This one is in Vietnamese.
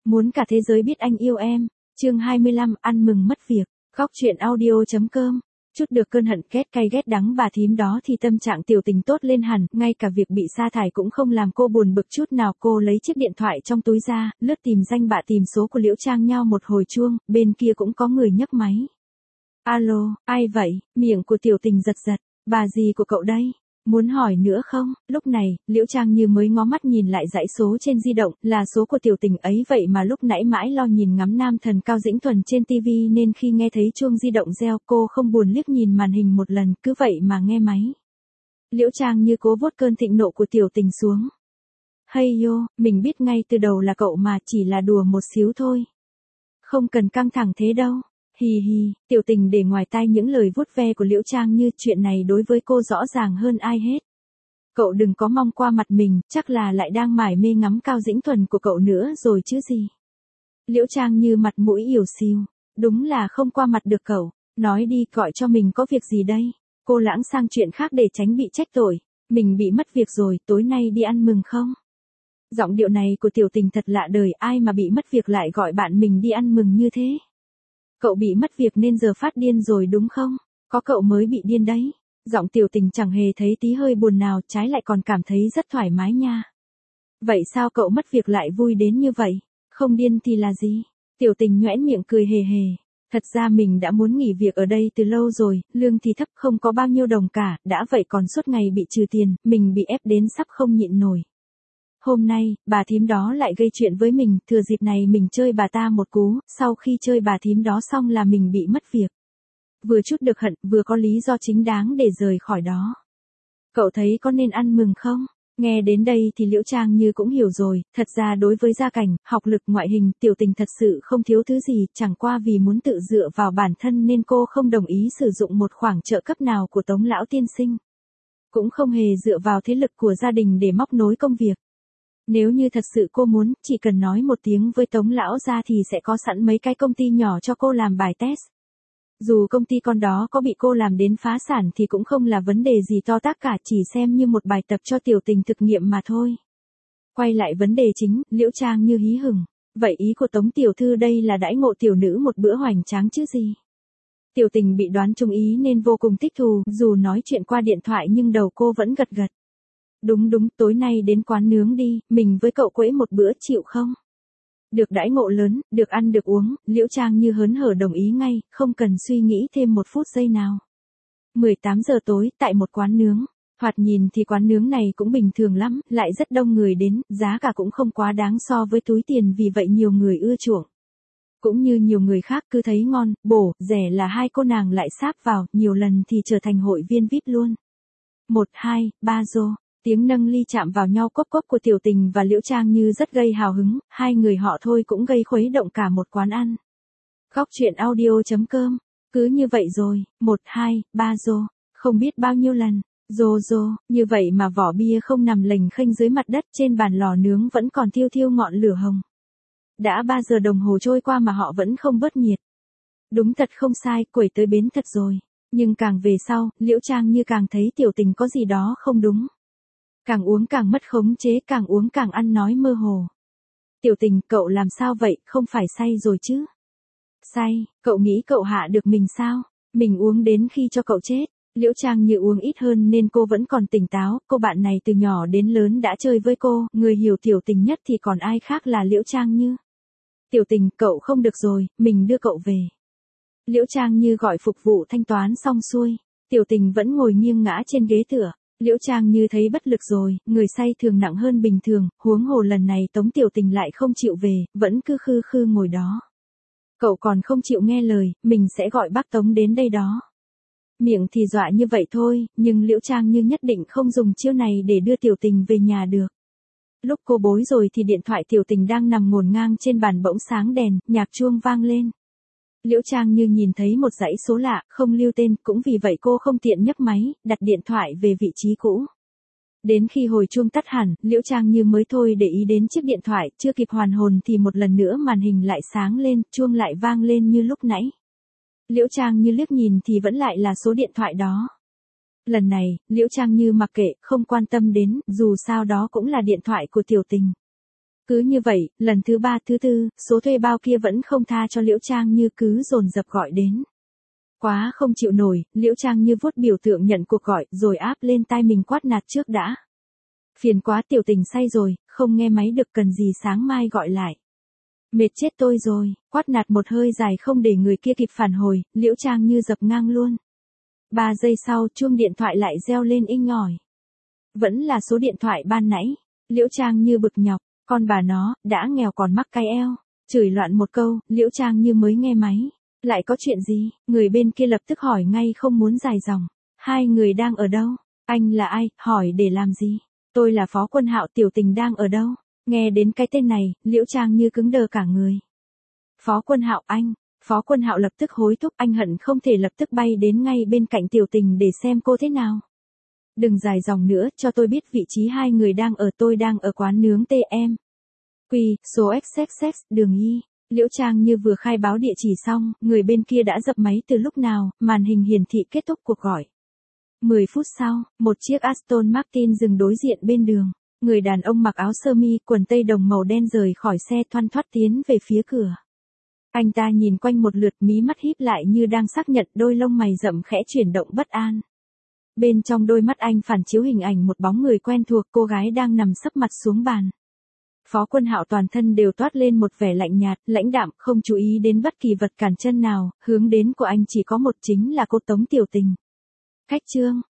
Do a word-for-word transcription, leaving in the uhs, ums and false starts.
Muốn cả thế giới biết anh yêu em. Chương hai mươi lăm, ăn mừng mất việc. Góc truyện audio.com. Chút được cơn hận ghét cay ghét đắng bà thím đó thì tâm trạng Tiểu Tình tốt lên hẳn, ngay cả việc bị sa thải cũng không làm cô buồn bực chút nào. Cô lấy chiếc điện thoại trong túi ra, lướt tìm danh bạ tìm số của Liễu Trang Nhao một hồi chuông, bên kia cũng có người nhấc máy. Alo, ai vậy? Miệng của Tiểu Tình giật giật, bà gì của cậu đây? Muốn hỏi nữa không? Lúc này, Liễu Trang Như mới ngó mắt nhìn lại dãy số trên di động, là số của Tiểu Tình ấy vậy mà lúc nãy mãi lo nhìn ngắm nam thần Cao Dĩnh Thuần trên tivi nên khi nghe thấy chuông di động reo cô không buồn liếc nhìn màn hình một lần, cứ vậy mà nghe máy. Liễu Trang Như cố vuốt cơn thịnh nộ của Tiểu Tình xuống. Hey yo, mình biết ngay từ đầu là cậu mà, chỉ là đùa một xíu thôi. Không cần căng thẳng thế đâu. Hì hì, Tiểu Tình để ngoài tai những lời vuốt ve của Liễu Trang Như, chuyện này đối với cô rõ ràng hơn ai hết. Cậu đừng có mong qua mặt mình, chắc là lại đang mải mê ngắm Cao Dĩnh Thuần của cậu nữa rồi chứ gì. Liễu Trang Như mặt mũi ỉu xìu, đúng là không qua mặt được cậu, nói đi gọi cho mình có việc gì đây. Cô lãng sang chuyện khác để tránh bị trách tội, mình bị mất việc rồi, tối nay đi ăn mừng không? Giọng điệu này của Tiểu Tình thật lạ đời, ai mà bị mất việc lại gọi bạn mình đi ăn mừng như thế. Cậu bị mất việc nên giờ phát điên rồi đúng không? Có cậu mới bị điên đấy. Giọng Tiểu Tình chẳng hề thấy tí hơi buồn nào, trái lại còn cảm thấy rất thoải mái nha. Vậy sao cậu mất việc lại vui đến như vậy? Không điên thì là gì? Tiểu Tình nhoẻn miệng cười hề hề. Thật ra mình đã muốn nghỉ việc ở đây từ lâu rồi, lương thì thấp không có bao nhiêu đồng cả, đã vậy còn suốt ngày bị trừ tiền, mình bị ép đến sắp không nhịn nổi. Hôm nay, bà thím đó lại gây chuyện với mình, thừa dịp này mình chơi bà ta một cú, sau khi chơi bà thím đó xong là mình bị mất việc. Vừa chút được hận, vừa có lý do chính đáng để rời khỏi đó. Cậu thấy có nên ăn mừng không? Nghe đến đây thì Liễu Trang Như cũng hiểu rồi, thật ra đối với gia cảnh, học lực, ngoại hình, Tiểu Tình thật sự không thiếu thứ gì, chẳng qua vì muốn tự dựa vào bản thân nên cô không đồng ý sử dụng một khoản trợ cấp nào của Tống lão tiên sinh. Cũng không hề dựa vào thế lực của gia đình để móc nối công việc. Nếu như thật sự cô muốn, chỉ cần nói một tiếng với Tống lão ra thì sẽ có sẵn mấy cái công ty nhỏ cho cô làm bài test. Dù công ty con đó có bị cô làm đến phá sản thì cũng không là vấn đề gì to tát cả, chỉ xem như một bài tập cho Tiểu Tình thực nghiệm mà thôi. Quay lại vấn đề chính, Liễu Trang Như hí hửng. Vậy ý của Tống tiểu thư đây là đãi ngộ tiểu nữ một bữa hoành tráng chứ gì? Tiểu Tình bị đoán trúng ý nên vô cùng thích thú, dù nói chuyện qua điện thoại nhưng đầu cô vẫn gật gật. Đúng đúng, tối nay đến quán nướng đi, mình với cậu quẫy một bữa chịu không? Được đãi ngộ lớn, được ăn được uống, Liễu Trang Như hớn hở đồng ý ngay, không cần suy nghĩ thêm một phút giây nào. mười tám giờ tối, tại một quán nướng. Thoạt nhìn thì quán nướng này cũng bình thường lắm, lại rất đông người đến, giá cả cũng không quá đáng so với túi tiền, vì vậy nhiều người ưa chuộng. Cũng như nhiều người khác cứ thấy ngon, bổ, rẻ là hai cô nàng lại sáp vào, nhiều lần thì trở thành hội viên vi ai pi luôn. Một, hai, ba rô. Tiếng nâng ly chạm vào nhau cốc cốc của Tiểu Tình và Liễu Trang Như rất gây hào hứng, hai người họ thôi cũng gây khuấy động cả một quán ăn. Góc truyện audio.com. Cứ như vậy rồi, một, hai, ba rô, không biết bao nhiêu lần, rô rô, như vậy mà vỏ bia không nằm lềnh khênh dưới mặt đất, trên bàn lò nướng vẫn còn thiêu thiêu ngọn lửa hồng. Đã ba giờ đồng hồ trôi qua mà họ vẫn không bớt nhiệt. Đúng thật không sai, quẩy tới bến thật rồi. Nhưng càng về sau, Liễu Trang Như càng thấy Tiểu Tình có gì đó không đúng. Càng uống càng mất khống chế, càng uống càng ăn nói mơ hồ. Tiểu Tình, cậu làm sao vậy, không phải say rồi chứ? Say, cậu nghĩ cậu hạ được mình sao? Mình uống đến khi cho cậu chết. Liễu Trang Như uống ít hơn nên cô vẫn còn tỉnh táo, cô bạn này từ nhỏ đến lớn đã chơi với cô, người hiểu Tiểu Tình nhất thì còn ai khác là Liễu Trang Như. Tiểu Tình, cậu không được rồi, mình đưa cậu về. Liễu Trang Như gọi phục vụ thanh toán xong xuôi, Tiểu Tình vẫn ngồi nghiêng ngã trên ghế tựa. Liễu Trang Như thấy bất lực rồi, người say thường nặng hơn bình thường, huống hồ lần này Tống Tiểu Tình lại không chịu về, vẫn cứ khư khư ngồi đó. Cậu còn không chịu nghe lời, mình sẽ gọi bác Tống đến đây đó. Miệng thì dọa như vậy thôi, nhưng Liễu Trang Như nhất định không dùng chiêu này để đưa Tiểu Tình về nhà được. Lúc cô bối rồi thì điện thoại Tiểu Tình đang nằm ngổn ngang trên bàn bỗng sáng đèn, nhạc chuông vang lên. Liễu Trang Như nhìn thấy một dãy số lạ, không lưu tên, cũng vì vậy cô không tiện nhấc máy, đặt điện thoại về vị trí cũ. Đến khi hồi chuông tắt hẳn, Liễu Trang Như mới thôi để ý đến chiếc điện thoại, chưa kịp hoàn hồn thì một lần nữa màn hình lại sáng lên, chuông lại vang lên như lúc nãy. Liễu Trang Như liếc nhìn thì vẫn lại là số điện thoại đó. Lần này, Liễu Trang Như mặc kệ, không quan tâm đến, dù sao đó cũng là điện thoại của Tiểu Tình. Cứ như vậy, lần thứ ba thứ tư, số thuê bao kia vẫn không tha cho Liễu Trang Như cứ dồn dập gọi đến. Quá không chịu nổi, Liễu Trang Như vuốt biểu tượng nhận cuộc gọi rồi áp lên tai mình quát nạt trước đã. Phiền quá tiểu tình say rồi, không nghe máy được cần gì sáng mai gọi lại. Mệt chết tôi rồi, quát nạt một hơi dài không để người kia kịp phản hồi, Liễu Trang Như dập ngang luôn. Ba giây sau chuông điện thoại lại reo lên inh ỏi. Vẫn là số điện thoại ban nãy, Liễu Trang Như bực nhọc, con bà nó, đã nghèo còn mắc cái eo, chửi loạn một câu, Liễu Trang Như mới nghe máy. Lại có chuyện gì, người bên kia lập tức hỏi ngay không muốn dài dòng. Hai người đang ở đâu? Anh là ai, hỏi để làm gì? Tôi là Phó Quân Hạo, tiểu tình đang ở đâu? Nghe đến cái tên này, Liễu Trang Như cứng đờ cả người. Phó Quân Hạo anh, Phó Quân Hạo lập tức hối thúc, anh hận không thể lập tức bay đến ngay bên cạnh tiểu tình để xem cô thế nào. Đừng dài dòng nữa, cho tôi biết vị trí hai người đang ở, tôi đang ở quán nướng tê em. Quy, số ích ích ích, đường Y. Liễu Trang Như vừa khai báo địa chỉ xong, người bên kia đã dập máy từ lúc nào, màn hình hiển thị kết thúc cuộc gọi. mười phút sau, một chiếc Aston Martin dừng đối diện bên đường. Người đàn ông mặc áo sơ mi, quần tây đồng màu đen rời khỏi xe thoăn thoắt tiến về phía cửa. Anh ta nhìn quanh một lượt, mí mắt híp lại như đang xác nhận, đôi lông mày rậm khẽ chuyển động bất an. Bên trong đôi mắt anh phản chiếu hình ảnh một bóng người quen thuộc, cô gái đang nằm sấp mặt xuống bàn. Phó Quân Hạo toàn thân đều toát lên một vẻ lạnh nhạt, lãnh đạm, không chú ý đến bất kỳ vật cản chân nào, hướng đến của anh chỉ có một, chính là cô Tống Tiểu Tình. Khách trương,